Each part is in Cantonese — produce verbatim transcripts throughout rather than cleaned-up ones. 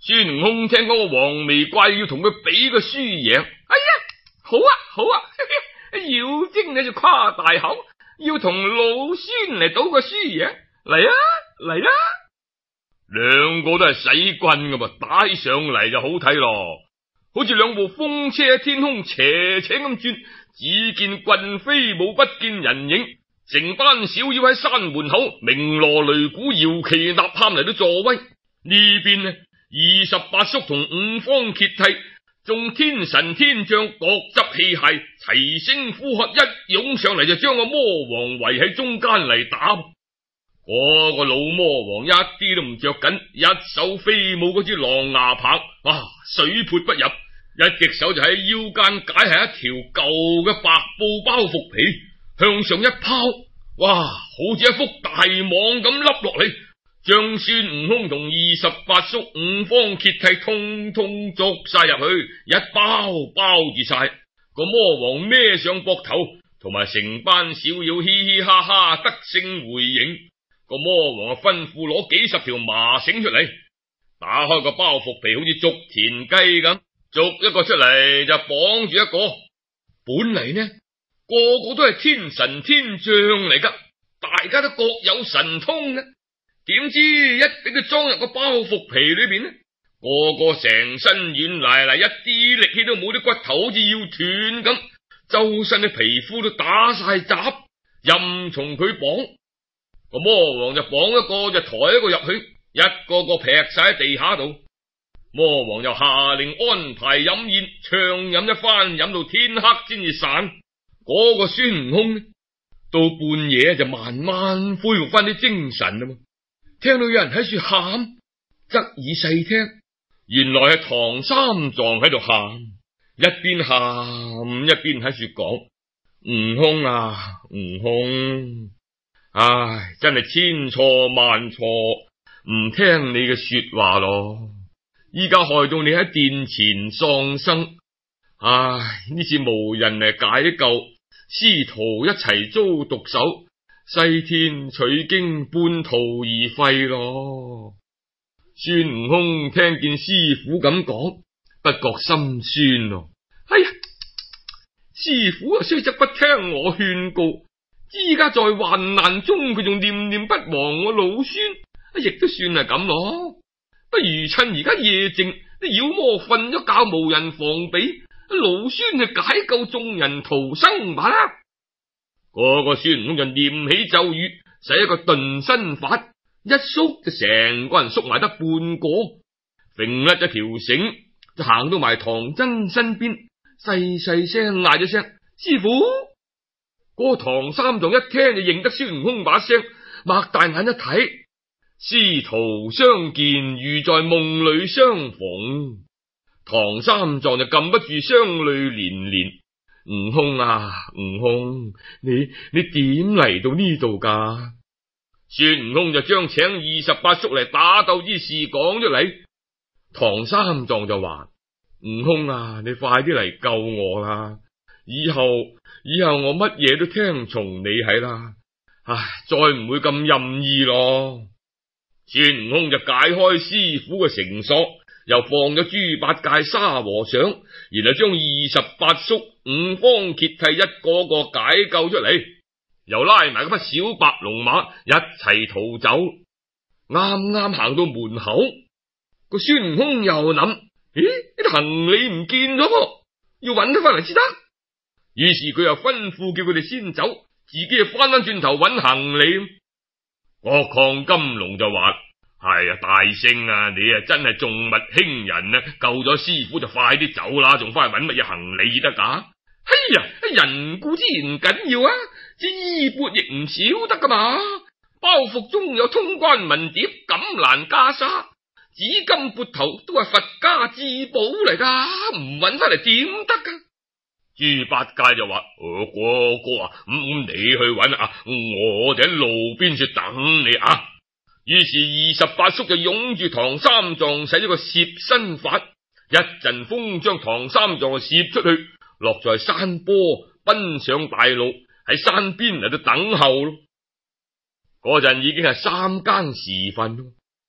孫悟空聽講個黃眉怪要同佢比個輸贏，哎呀，好啊好啊，妖精你就誇大口，要同老孫嚟賭個輸贏，嚟啊嚟啊！兩個都係使棍噶噃，打起上嚟就好睇咯，好似兩部風車喺天空斜斜咁轉，只見棍飛舞不見人影，成班小妖喺山門口鳴鑼擂鼓搖旗吶喊嚟到助威。呢邊呢，二十八宿同五方揭諦眾天神天將各執器械，齊聲呼喝，一湧上嚟就將個魔王圍喺中間嚟打。嗰個老魔王一啲都唔着緊，一手飛舞嗰支狼牙棒，哇，水潑不入，一隻手就喺腰間解係一條舊嘅白布包袱皮，向上一拋，哇，好似一幅大網咁笠落嚟，將孫悟空同二十八宿五方揭諦通通捉晒入去，一包包住晒。個魔王孭上膊頭，同埋成班小妖嘻嘻哈哈得勝回應。個魔王啊吩咐攞幾十條麻繩出嚟，打開個包袱皮，好似捉田雞咁，捉一個出嚟就綁住一個。本嚟呢，個個都係天神天將嚟噶，大家都各有神通嘅。點知一俾佢裝入個包袱皮裏邊呢，個個成身軟賴賴，一啲力氣都冇，啲骨頭好似要斷咁，周身嘅皮膚都打晒雜，任從佢綁。個魔王就綁一個就抬一個入去，一個個劈晒喺地下度。魔王又下令安排飲宴，暢飲一番，飲到天黑先至散。嗰、那個孫悟空呢，到半夜就慢慢恢復翻啲精神啦嘛。聽到有人喺處喊，側耳細聽，原來係唐三藏喺度喊，一邊喊一邊喺處講：悟空啊，悟空！唉，真係千錯萬錯，唔聽你嘅說話咯。依家害到你喺殿前喪生，唉，呢次無人嚟解救，師徒一齊遭毒手，西天取經半途而廢咯。孫悟空聽見師傅咁講，不覺心酸咯。哎呀，師傅啊，雖則不聽我勸告，依家在患難中，佢仲念念不忘我老孫，亦都算係咁咯。不如趁而家夜靜，啲妖魔瞓咗覺，無人防備，老孫就解救眾人逃生吧啦。嗰個孫悟空就念起咒語，使一個遁身法，一縮就成個人縮埋得半個，揈甩咗條繩，就行到埋唐僧身邊，細細聲嗌咗聲師傅。嗰個唐三藏一聽就認得孫悟空把聲，擘大眼一睇，師徒相見如在夢裏相逢。唐三藏就禁不住雙淚連連。悟空啊，悟空，你你點嚟到呢度噶？孫悟空就將請二十八宿嚟打鬥之事講咗嚟。唐三藏就話：悟空啊，你快啲嚟救我啦！以後以後我乜嘢都聽從你喺啦，唉，再唔會咁任意咯。孫悟空就解開師傅嘅繩索，又放咗豬八戒、沙和尚，然後將二十八宿五方揭諦一個個解救出嚟，又拉埋嗰匹小白龍馬一齊逃走。啱啱行到門口，個孫悟空又諗：咦，啲行李唔見咗，要搵得翻嚟先得。於是佢又吩咐叫佢哋先走，自己就翻翻轉頭搵行李。岳亢金龍就話：係啊，大聖啊，你啊真係重物輕人啊，救咗師傅就快啲走啦，仲翻去搵乜嘢行李得噶？哎呀，人固之然緊要啊，支衣缽亦唔少得噶嘛。包袱中有通關文牒、錦蘭袈裟、紫金缽頭，都係佛家至寶嚟噶，唔搵翻嚟點得噶？豬八戒就話：哦，哥哥啊，咁、嗯、你去搵啊，我哋喺路邊處等你啊。於是二十八宿就擁住唐三藏，使咗個攝身法，一陣風將唐三藏攝出去，落在山坡，奔上大路，喺山邊嚟到等候咯。嗰陣已經係三更時分，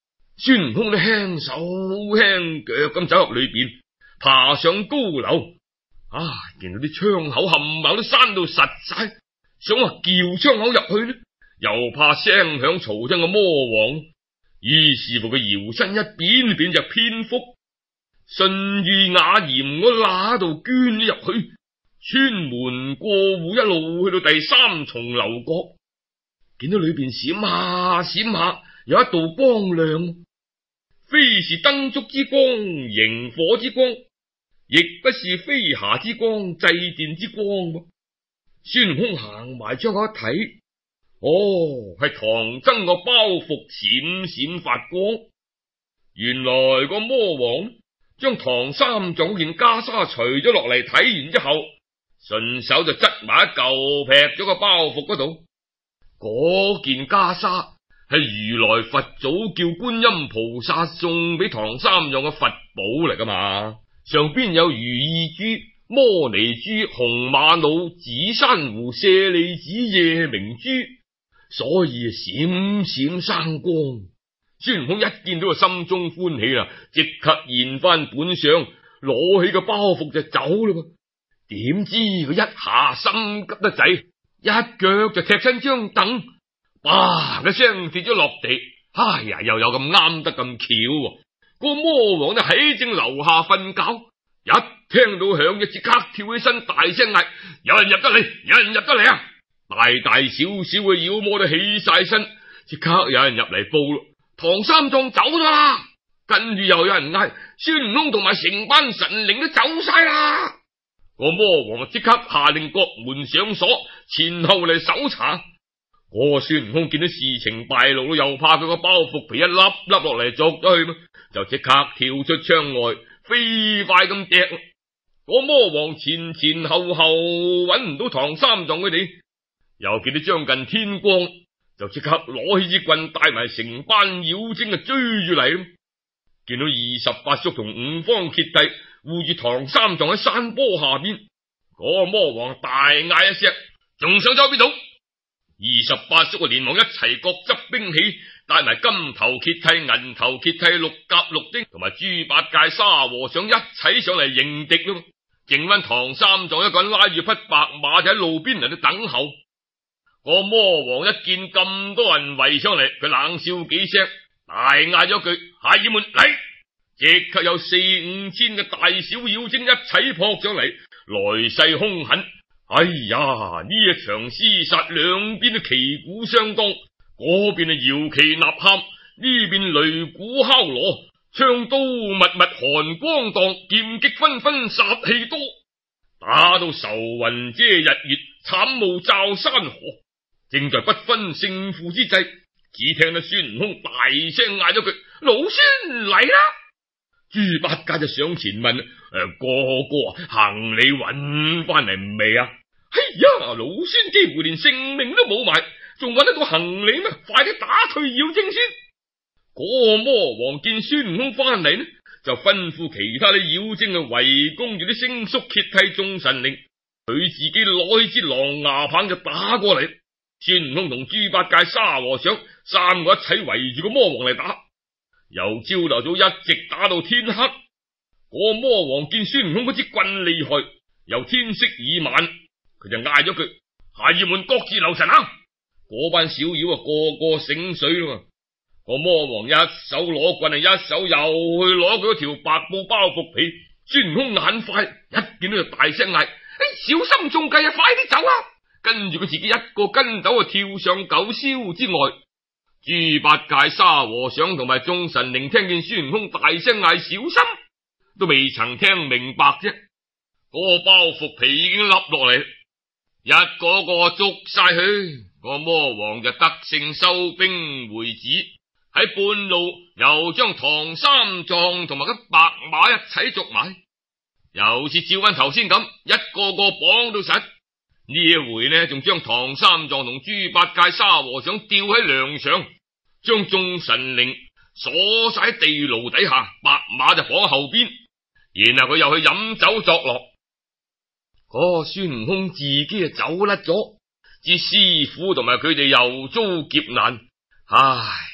孫悟空都輕手輕腳咁走入裏邊，爬上高樓。啊！見到啲窗口冚唪唥都閂到實晒，想話撬窗口入去呢，又怕聲響嘈親個魔王。於是乎佢搖身一變，變隻蝙蝠，順住瓦檐嗰罅度捐咗入去，穿門過戶，一路去到第三重樓閣。見到裏邊閃下閃下，有一道光亮，非是燈燭之光、螢火之光，亦不是飛霞之光、祭電之光。孫悟空行埋窗口一睇，哦，係唐僧個包袱閃閃發光。原來個魔王將唐三藏件袈裟除咗落嚟，睇完之後，順手就執埋一嚿劈咗個包袱嗰度。嗰件袈裟係如來佛祖叫觀音菩薩送俾唐三藏嘅佛寶嚟噶嘛，上邊有如意珠、摩尼珠、紅瑪瑙、紫珊瑚、舍利子、夜明珠，所以閃閃生光。孫悟空一見到個心中歡喜啦，即刻現翻本相，攞起個包袱就走啦。點知佢一下心急得滯，一腳就踢親張凳，叭嘅聲跌咗落地。哎呀，又有咁啱得咁巧，個魔王就喺正樓下瞓覺，一聽到響就即刻跳起身，大聲嗌：有人入得嚟，有人入得嚟啊！大大小小嘅妖魔都起晒身，即刻有人入嚟報咯，唐三藏走咗啦。跟住又有人嗌：孫悟空同埋成班神靈都走晒啦。個魔王即刻下令各門上鎖，前後嚟搜查。個孫悟空見到事情敗露，又怕佢個包袱皮一粒粒落嚟捉咗去，就即刻跳出窗外，飛快咁趯。個魔王前前後後揾唔到唐三藏佢哋，又見到將近天光，就即刻攞起支棍，帶埋成班妖精啊追住嚟。見到二十八宿同五方揭帝護住唐三藏喺山坡下邊，嗰個魔王大嗌一聲：仲想走邊度？二十八宿連忙一齊各執兵器，帶埋金頭揭帝、銀頭揭帝、六甲六丁同埋豬八戒、沙和尚一齊上嚟迎敵咯。剩翻唐三藏一個人拉住匹白馬就喺路邊嚟度等候。個魔王一見咁多人圍上嚟，佢冷笑幾聲，大嗌咗句：孩兒們嚟！即刻有四五千嘅大小妖精一齊撲上嚟，來勢兇狠。哎呀，呢一場廝殺兩邊都旗鼓相當，嗰邊係搖旗吶喊，呢邊擂鼓敲鑼，槍刀密密寒光蕩，劍擊紛紛殺氣多，打到愁雲遮日月，慘霧罩山河。正在不分勝負之際，只聽到孫悟空大聲嗌咗句：老孫嚟啦！豬八戒就上前問：誒、呃，哥哥行李揾翻嚟未啊？哎呀，老孫幾乎連性命都冇埋，仲揾得到行李咩？快啲打退妖精先！嗰個魔王見孫悟空翻嚟呢，就吩咐其他啲妖精去圍攻住啲星宿揭替眾神靈，佢自己攞起支狼牙棒就打過嚟。孫悟空同豬八戒、沙和尚三個一齊圍住個魔王嚟打，由朝頭早一直打到天黑。嗰個魔王見孫悟空嗰支棍厲害，由天色已晚，佢就嗌咗句：孩兒們各自留神啊！嗰班小妖啊，個個醒水咯。個魔王一手攞棍啊，一手又去攞佢嗰條白布包袱皮。孫悟空眼快，一見到就大聲嗌：哎，小心中計啊！快啲走啊！跟住佢自己一個跟斗啊，跳上九霄之外。豬八戒、沙和尚同埋眾神靈聽見孫悟空大聲嗌小心，都未曾聽明白啫。嗰個包袱皮已經笠落嚟，一個個捉晒去。個魔王就得勝收兵回旨，喺半路又將唐三藏同埋嗰白馬一齊捉埋，又似照翻頭先咁，一個個綁到實。呢一回呢，仲將唐三藏同豬八戒、沙和尚吊喺梁上，將眾神靈鎖晒喺地牢底下，白馬就綁喺後邊，然後佢又去飲酒作樂。嗰個孫悟空自己就走甩咗，至師傅同埋佢哋又遭劫難，唉，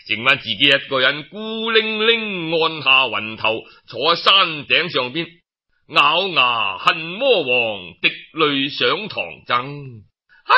剩翻自己一個人孤零零按下雲頭，坐喺山頂上邊，咬牙恨魔王，滴淚上唐僧。唉，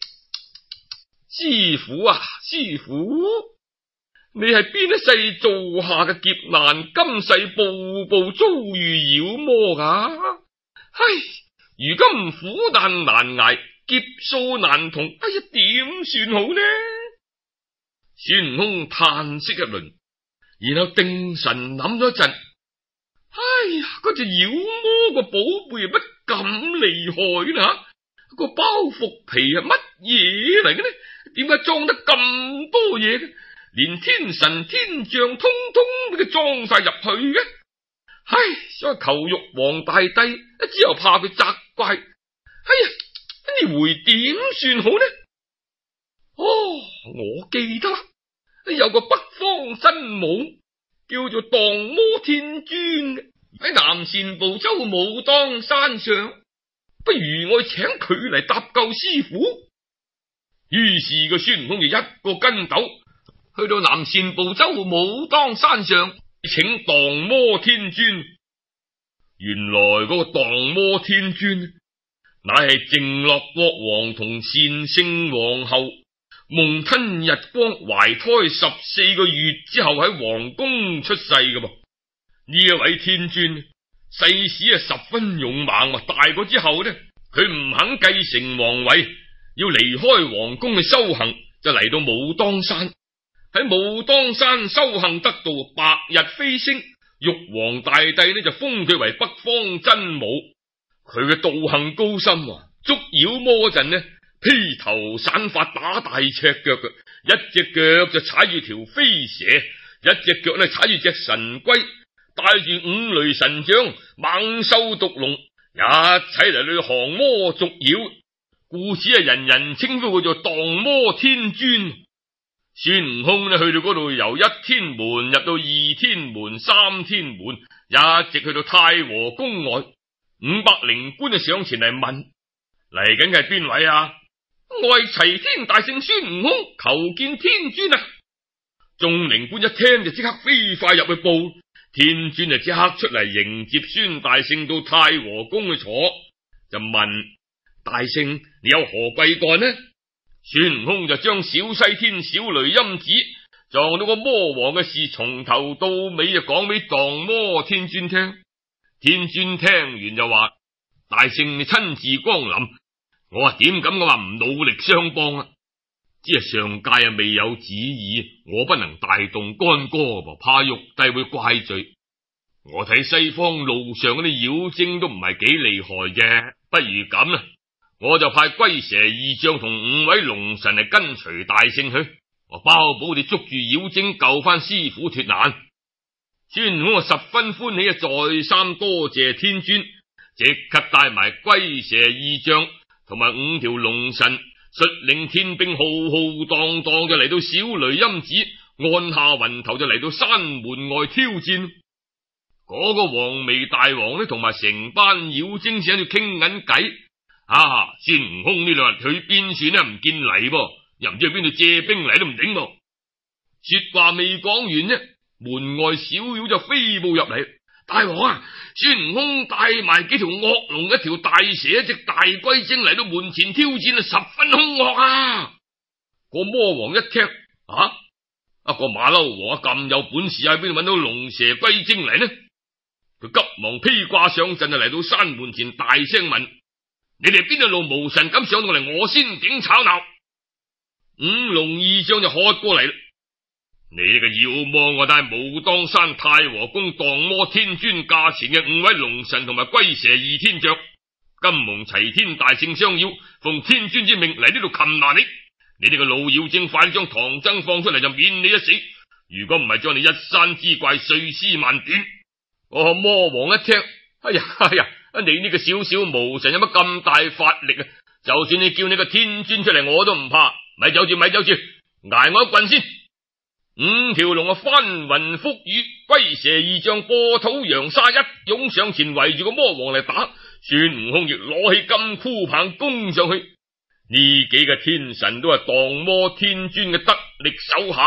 師父啊，師父，你係邊一世做下嘅劫難，今世步步遭遇妖魔噶？唉，如今苦難難挨，劫數難同，哎呀，點算好呢？孫悟空嘆息一輪，然後定神諗咗一陣，哎呀，嗰隻妖魔個寶貝乜咁厲害啦？個包袱皮係乜嘢嚟嘅呢？點解裝得咁多嘢嘅？連天神天將通通俾佢裝晒入去嘅？唉，想求玉皇大帝，之後怕佢責怪。哎呀，呢回點算好呢？哦，我記得啦，有個北方真武叫做蕩魔天尊，喺南贍部洲武當山上，不如我請佢嚟搭救師父。於是個孫悟空就一個跟斗去到南贍部洲武當山上，請蕩魔天尊。原來嗰個蕩魔天尊乃係淨樂國王同善聖皇后夢吞日光懷胎十四個月之後喺皇宮出世嘅噃。呢一位天尊世史啊十分勇猛，大個之後呢，佢唔肯繼承皇位，要離開皇宮去修行，就嚟到武當山。喺武當山修行得道，白日飛升，玉皇大帝呢就封佢為北方真武。佢嘅道行高深，捉妖魔陣呢，披頭散髮打大赤腳嘅，一隻腳就踩住條飛蛇，一隻腳呢踩住隻神龜，帶住五雷神將、猛獸毒龍，一齊嚟去降魔捉妖，故此啊，人人稱呼佢做蕩魔天尊。孫悟空呢去到嗰度，由一天門入到二天門、三天門，一直去到太和宮外。五百靈官就上前嚟問：嚟緊係邊位啊？我係齊天大聖孫悟空，求見天尊啊！眾靈官一聽就即刻飛快入去報，天尊就即刻出嚟迎接孫大聖到太和宮去坐，就問大聖：你有何貴幹呢？孫悟空就將小西天、小雷音子撞到個魔王嘅事從頭到尾就講俾蕩魔天尊聽。天尊聽完就話：大聖你親自光臨，我話點敢嘅話唔努力相幫啊！只係上界啊未有旨意，我不能大動干戈，怕玉帝會怪罪。我睇西方路上嗰啲妖精都唔係幾厲害嘅，不如咁啦，我就派龜蛇二將同五位龍神嚟跟隨大聖去，我包保你捉住妖精，救翻師父脫難。孫悟空十分歡喜啊，再三多謝天尊，即刻帶埋龜蛇二將同埋五條龍神，率領天兵浩浩蕩蕩就嚟到小雷音子，按下雲頭就嚟到山門外挑戰。嗰、那個黃眉大王呢，同埋成班妖精喺度傾緊偈。啊！孫悟空呢兩日去邊算呢？唔見嚟噃，又唔知去邊度借兵嚟都唔定噃。說話未講完呢，門外小妖就飛步入嚟。大王啊，孫悟空帶埋幾條惡龍、一條大蛇、一隻大龜精嚟到門前挑戰啊，十分凶惡啊！個魔王一聽，啊，一個馬騮王咁有本事，喺邊度搵到龍蛇龜精嚟呢？佢急忙披掛上陣，就嚟到山門前，大聲問：你哋邊度路無神咁上到嚟，我先頂吵鬧。五龍二將就喝過嚟啦：你呢個妖魔，我帶武當山太和宮蕩魔天尊駕前嘅五位龍神同埋龜蛇二天將，今蒙齊天大聖相邀，奉天尊之命嚟呢度擒拿你。你哋個老妖精，快啲將唐僧放出嚟，就免你一死。如果唔係，將你一山之怪碎屍萬段。哦，魔王一聽，哎呀哎呀！你呢個小小無神有乜咁大法力啊？就算你叫你個天尊出嚟，我都唔怕。咪走住咪走住，挨我一棍先。五條龍啊，翻雲覆雨，龜蛇二將波濤揚沙，一湧上前圍住個魔王嚟打。孫悟空亦攞起金箍棒攻上去。呢幾個天神都係蕩魔天尊嘅得力手下，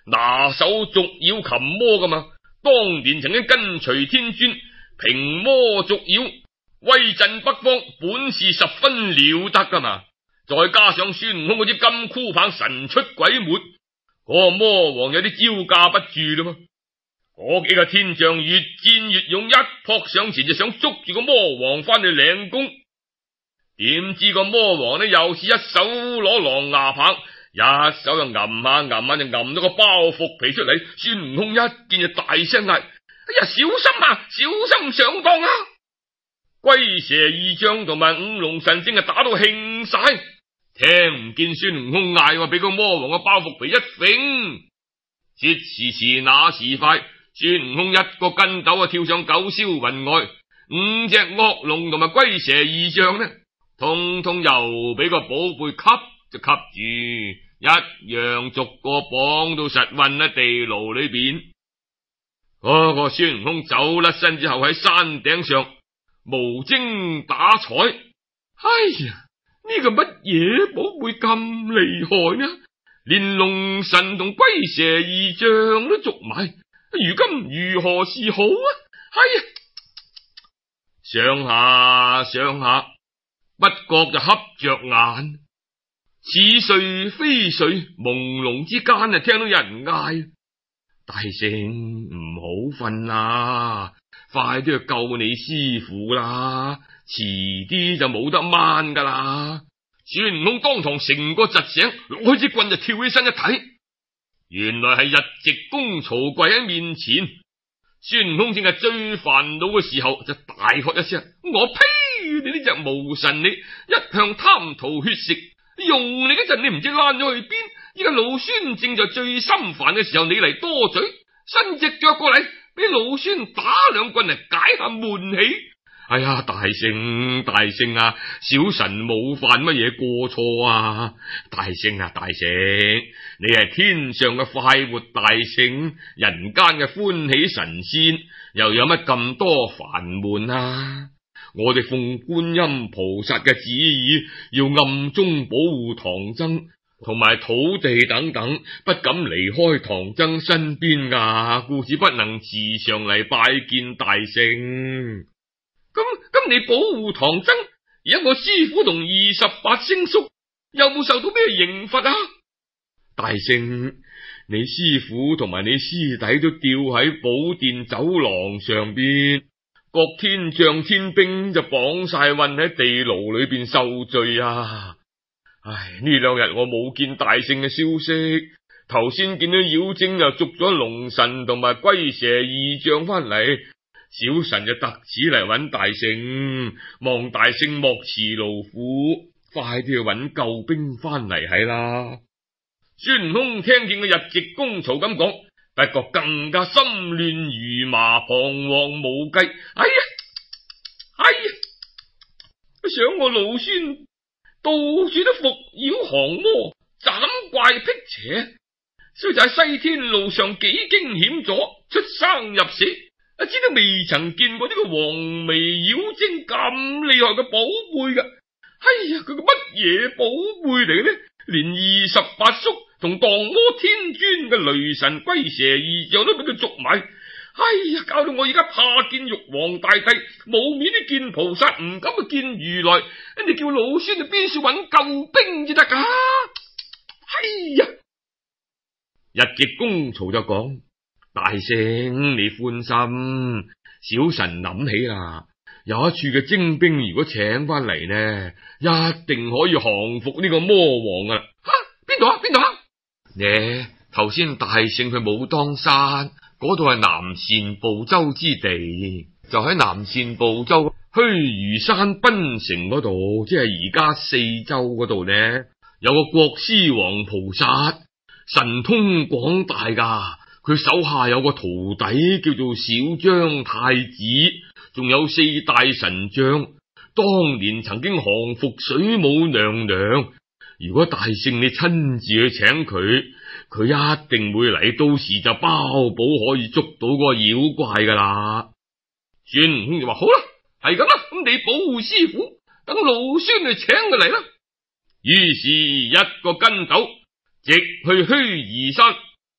拿手捉妖擒魔噶嘛，當年曾經跟隨天尊平魔捉妖，威震北方，本事十分了得噶嘛。再加上孫悟空嗰支金箍棒神出鬼沒，嗰個魔王有啲招架不住啦嘛。嗰幾個天將越戰越勇，一撲上前就想捉住個魔王翻去領功。點知個魔王呢，又是一手攞狼牙棒，一手又揞下揞下就揞到個包袱皮出嚟。孫悟空一見就大聲嗌：哎呀，小心啊，小心上當啊！龜蛇二將同埋五龍神精啊，打到興晒，聽唔見孫悟空嗌，俾個魔王嘅包袱皮一揈，說時遲那時快，孫悟空一個筋斗啊跳上九霄雲外，五隻惡龍同埋龜蛇二將呢，通通又俾個寶貝吸就吸住，一樣逐個綁到實運喺地牢裏邊。嗰個孫悟空走甩身之後喺山頂上無精打采，哎呀，呢個乜嘢寶貝咁厲害呢？連龍神同龜蛇二將都捉埋，如今如何是好啊？哎呀，上下上下，不覺就瞌着眼，似睡非睡，朦朧之間啊，聽到有人嗌：大聖唔好瞓啦，快啲去救你師父啦，遲啲就冇得掹噶啦！孫悟空當堂成個窒醒，攞起支棍就跳起身一睇，原來係日值公曹跪喺面前。孫悟空正係最煩惱嘅時候，就大喝一聲：我呸！你呢隻無神，你一向貪圖血食，用你嗰陣你唔知躝咗去邊，依家老孫正在最心煩嘅時候，你嚟多嘴，伸隻腳過嚟俾老孫打兩棍嚟解下悶氣。哎呀，大聖大聖啊，小臣冇犯乜嘢過錯啊！大聖啊大聖，你係天上嘅快活大聖，人間嘅歡喜神仙，又有乜咁多煩悶啊？我哋奉觀音菩薩嘅旨意，要暗中保護唐僧同埋土地等等，不敢離開唐僧身邊啊，故此不能時常嚟拜見大聖。咁咁，你保護唐僧，而家我師父同二十八星宿有冇受到咩刑罰啊？大聖，你師父同埋你師弟都吊喺寶殿走廊上邊，各天將天兵就綁晒運喺地牢裏邊受罪啊！唉，呢兩日我冇見大聖嘅消息，頭先見到妖精又捉咗龍神同埋龜蛇二將翻嚟。小臣就特此嚟揾大聖，望大聖莫辭勞苦，快啲去揾救兵翻嚟係啦。孫悟空聽見個日值公曹咁講，不覺更加心亂如麻，彷徨無計。哎呀，哎呀，想我老孫到處都伏妖降魔，斬怪辟邪，雖在西天路上幾經險阻，出生入死。知都未曾見過呢個黃眉妖精咁厲害嘅寶貝噶，哎呀，佢個乜嘢寶貝嚟嘅呢？連二十八宿同蕩魔天尊嘅雷神龜蛇二將都俾佢捉埋，哎呀，搞到我而家怕見玉皇大帝，冇面啲見菩薩，唔敢去見如來，你叫老孫去邊處揾救兵至得噶？哎呀，日值公曹就講。大聖你寬心，小臣諗起啦，有一處嘅精兵如果請翻嚟呢，一定可以降服呢個魔王啊！吓，邊度啊？邊度啊？呢頭先大聖去武當山嗰度係南贍部洲之地，就喺南贍部洲虛臾山檳城嗰度，即係而家四周嗰度呢，有個國師王菩薩，神通廣大噶。佢手下有個徒弟叫做小張太子，仲有四大神將，當年曾經降服水母娘娘。如果大聖你親自去請佢，佢一定會嚟，到時就包保可以捉到個妖怪噶啦。孫悟空就話：好啦，係咁啦，咁你保護師傅，等老孫去請佢嚟啦。於是一個筋斗直去虛擬山。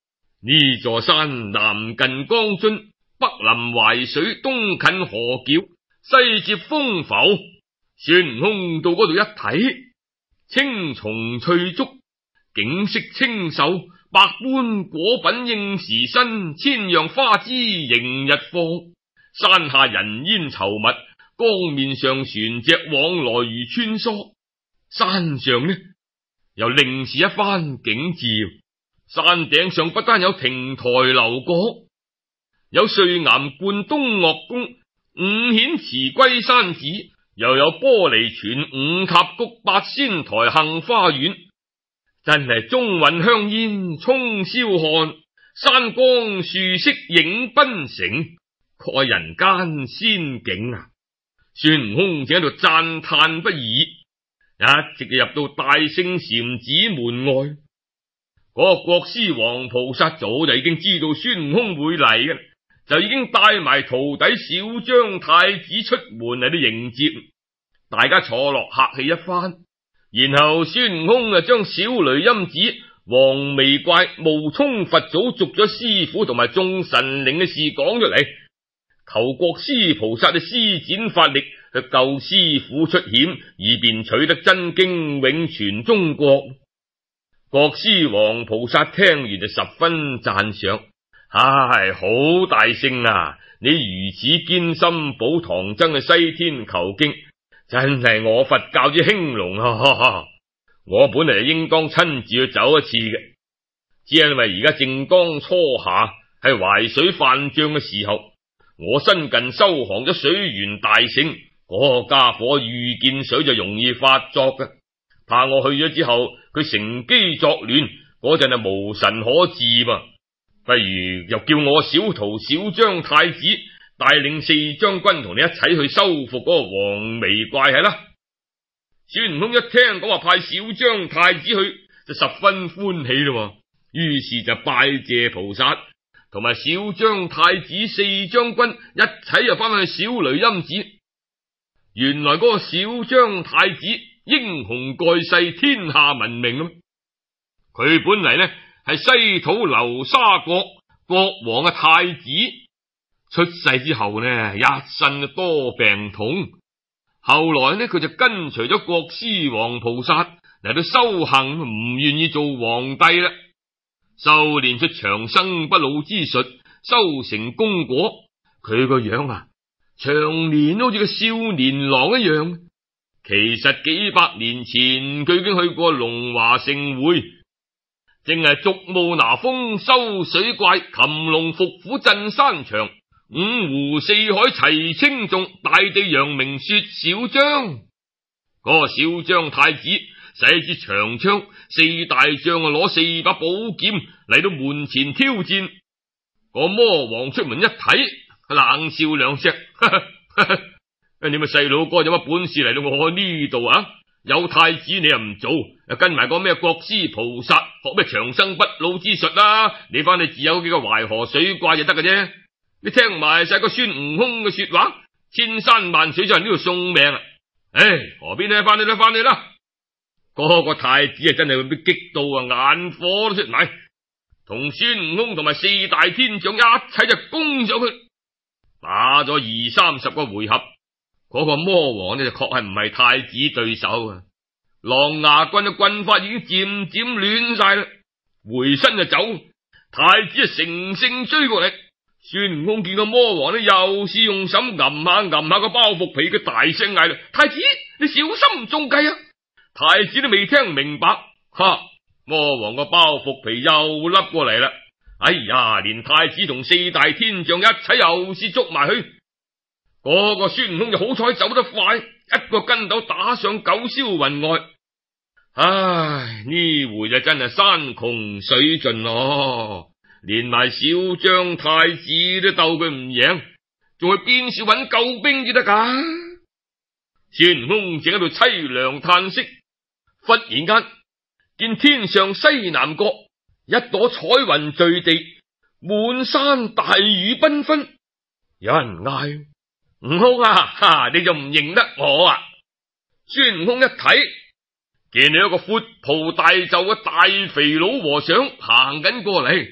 呢座山南近江津，北臨淮水，東近河繳，西接風浮。孫悟空到嗰度一睇，青松翠竹，景色清秀，百般果品應時新，千樣花枝迎日放。山下人煙稠密，江面上船隻往來如穿梭。山上呢又另是一番景致，山頂上不單有亭台樓閣，有碎岩觀東嶽宮、五顯池龜山寺，又有玻璃泉、五塔谷、八仙台、杏花園，真係中韻香煙衝霄漢，山光樹色映賓城，確係人間仙境啊！孫悟空正喺度讚嘆不已，一直入到大聖禪寺門外。嗰、那個國師王菩薩早就已經知道孫悟空會嚟嘅，就已經帶埋徒弟小張太子出門嚟到迎接。大家坐落客氣一番，然後孫悟空啊將小雷音寺、黃眉怪、冒充佛祖捉咗師傅同埋眾神靈嘅事講出嚟，求國師菩薩嘅施展法力去救師傅出險，以便取得真經永傳中國。國師王菩薩聽完就十分讚賞，唉，好大聖啊！你如此堅心保唐僧嘅西天求經，真係我佛教之興隆啊！哈哈，我本嚟應當親自去走一次嘅，只係因為而家正當初夏，係淮水泛漲嘅時候，我新近收降咗水源大聖，嗰、那個家伙遇見水就容易發作嘅，怕我去咗之後佢乘機作亂，嗰陣係無神可治嘛。不如又叫我小徒小張太子帶領四將軍同你一齊去收復嗰個黃眉怪係啦。孫悟空一聽講話派小張太子去，就十分歡喜咯，於是就拜謝菩薩，同埋小張太子四將軍一齊又翻去小雷音寺。原來嗰個小張太子英雄蓋世，天下聞名咁。佢本嚟呢係西土流沙國國王嘅太子，出世之後呢一身多病痛，後來呢佢就跟隨咗國師王菩薩嚟到修行，唔願意做皇帝啦，修煉出長生不老之術，修成功果。佢個樣啊長年好似個少年郎一樣。其實幾百年前佢已經去過龍華盛會，正係逐霧拿風、收水怪、擒龍伏虎、鎮山牆、五湖四海齊稱頌、大地揚名說小張。嗰、那個小張太子使支長槍，四大將啊攞四把寶劍嚟到門前挑戰。個魔王出門一睇，冷笑兩聲，你咪細佬哥有乜本事嚟到我呢度啊？有太子你又唔做，跟埋個咩國師菩薩學咩長生不老之術啊？你翻去自有幾個淮河水怪就得嘅啫。你聽埋晒個孫悟空嘅說話，千山萬水就喺呢度送命啊！唉，何必呢？翻去啦，翻去啦！嗰、那個太子啊，真係會俾激到啊，眼火都出埋，同孫悟空同埋四大天將一齊就攻上去，打咗二三十個回合。嗰個魔王呢就確係唔係太子對手啊！狼牙棍嘅棍法已經漸漸亂晒啦，回身就走。太子啊乘勝追過嚟，孫悟空見個魔王呢又是用手揞下揞下個包袱皮，佢大聲嗌啦：太子，你小心中計啊！太子都未聽明白，哈！魔王個包袱皮又笠過嚟啦！哎呀，連太子同四大天將一齊又是捉埋去。嗰個孫悟空就好彩走得快，一個筋斗打上九霄雲外。唉，呢回就真係山窮水盡咯，連埋小張太子都鬥佢唔贏，仲去邊處揾救兵至得噶？孫悟空正喺度淒涼嘆息，忽然間見天上西南角一朵彩雲墜地，滿山大雨紛紛，有人嗌：悟空啊，哈！你就唔認得我啊？孫悟空一睇，見你一個闊袍大袖嘅大肥老和尚行緊過嚟，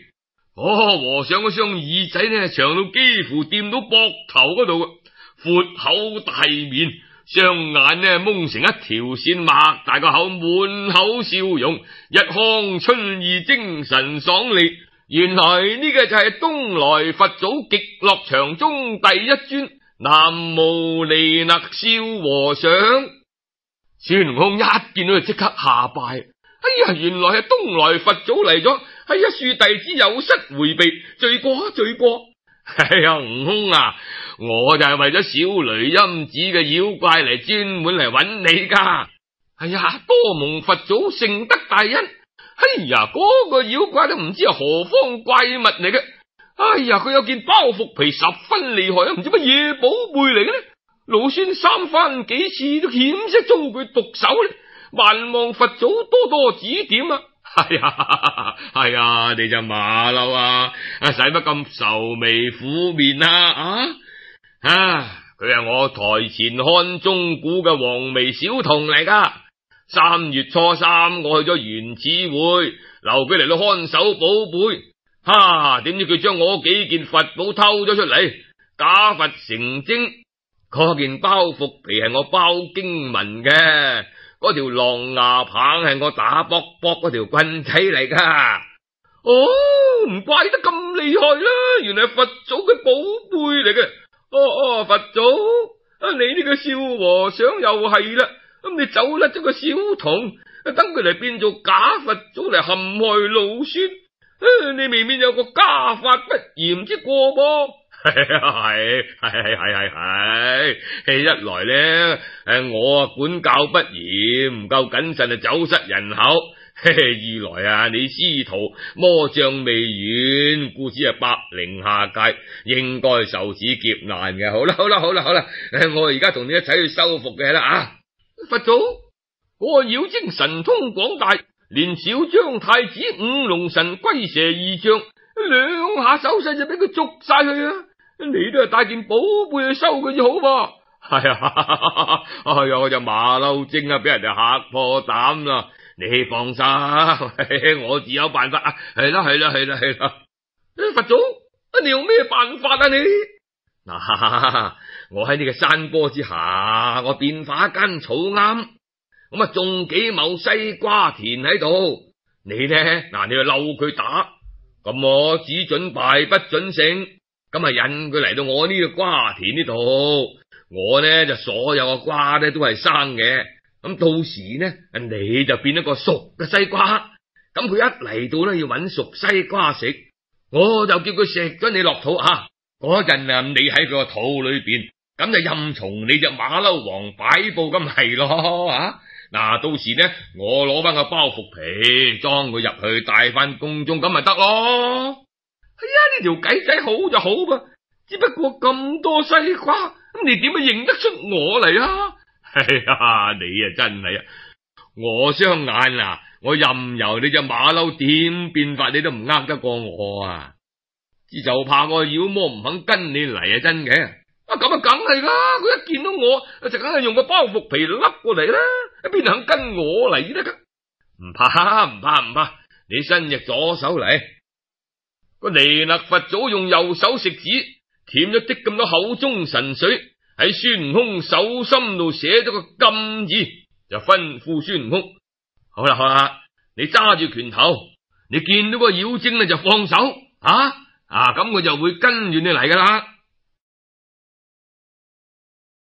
哦，和尚嗰雙耳仔呢，長到幾乎掂到膊頭嗰度，闊口大面，雙眼呢蒙成一條線，擘大個口，滿口笑容，一腔春意，精神爽利。原來呢個就係東來佛祖極樂場中第一尊南無彌勒笑和尚。孫悟空一見到就即刻下拜。哎呀，原來係東來佛祖嚟咗。哎呀，恕弟子有失回避，罪過罪過。哎呀，悟空啊，我就係為咗小雷音子嘅妖怪嚟專門嚟揾你噶。哎呀，多蒙佛祖承德大恩。哎呀，嗰、那個妖怪都唔知係何方怪物嚟嘅。哎呀，佢有件包袱皮十分厲害啊，唔知乜嘢寶貝嚟嘅呢。老孫三番幾次都險些遭佢毒手呢，萬望佛祖多多指點啊！係啊，係啊，你就馬騮啊，使乜咁愁眉苦面啊？啊，啊，佢係我台前看中古嘅黃眉小童嚟噶。三月初三，我去咗原始會，留佢嚟到看守寶貝。哈，點知佢將我幾件佛寶偷咗出嚟，假佛成精。嗰件包袱皮係我包經文嘅，嗰條狼牙棒係我打卜卜嗰條棍仔嚟噶。哦，唔怪得咁厲害啦，原來係佛祖嘅寶貝嚟嘅。哦哦，佛祖，啊你呢個笑和尚又係啦，咁你走甩咗個小童，等佢嚟變做假佛祖嚟陷害老孫，啊你未免有個家法不嚴之過噃。係係係係係係，一來呢，誒我啊管教不嚴，唔夠謹慎啊走失人口；二來啊你師徒魔障未完，故此啊百靈下界，應該受此劫難嘅。好啦好啦好啦好啦，誒我而家同你一齊去收服嘅啦啊！佛祖，我妖精神通廣大，連小張太子五龍神龜蛇二將兩下手勢就俾佢捉晒佢啊！你都係帶件寶貝去收佢就好噃。係啊，哎呀，我就馬騮精啊，俾人哋嚇破膽啦。你放心，我自有辦法啊。係啦係啦係啦係啦。佛祖，你用咩辦法啊你？嗱、啊，我喺呢個山坡之下，我變化一間草庵，咁啊種幾畝西瓜田喺度。你呢？嗱、啊，你就嬲佢打，咁我只准敗不准勝。咁啊引佢嚟到我呢個瓜田呢度，我呢就所有嘅瓜呢都係生嘅，咁到時呢你就變一個熟嘅西瓜，咁佢一嚟到呢要搵熟西瓜食，我就叫佢食咗你落肚啊，嗰陣啊你喺佢個肚裏邊，咁就任從你隻馬騮王擺布咁係咯啊！嗱，到時呢我攞翻個包袱皮裝佢入去，帶翻宮中咁咪得咯。哎呀，呢條計仔好就好噃，只不過咁多西瓜，咁你點樣認得出我嚟啊？哎呀，你啊真係啊，我雙眼啊，我任由你隻馬騮點變法，你都唔呃得過我啊！只就怕個妖魔唔肯跟你嚟啊，真嘅。啊咁啊，梗係啦，佢一見到我就梗係用個包袱皮笠過嚟啦，邊肯跟我嚟得噶？唔怕唔怕唔怕，你伸隻左手嚟。個彌勒佛祖用右手食指舔咗啲咁多口中神水，喺孫悟空手心度寫咗個禁字，就吩咐孫悟空：好啦好啦，你揸住拳頭，你見到個妖精咧就放手啊啊，咁佢就會跟住你嚟噶啦。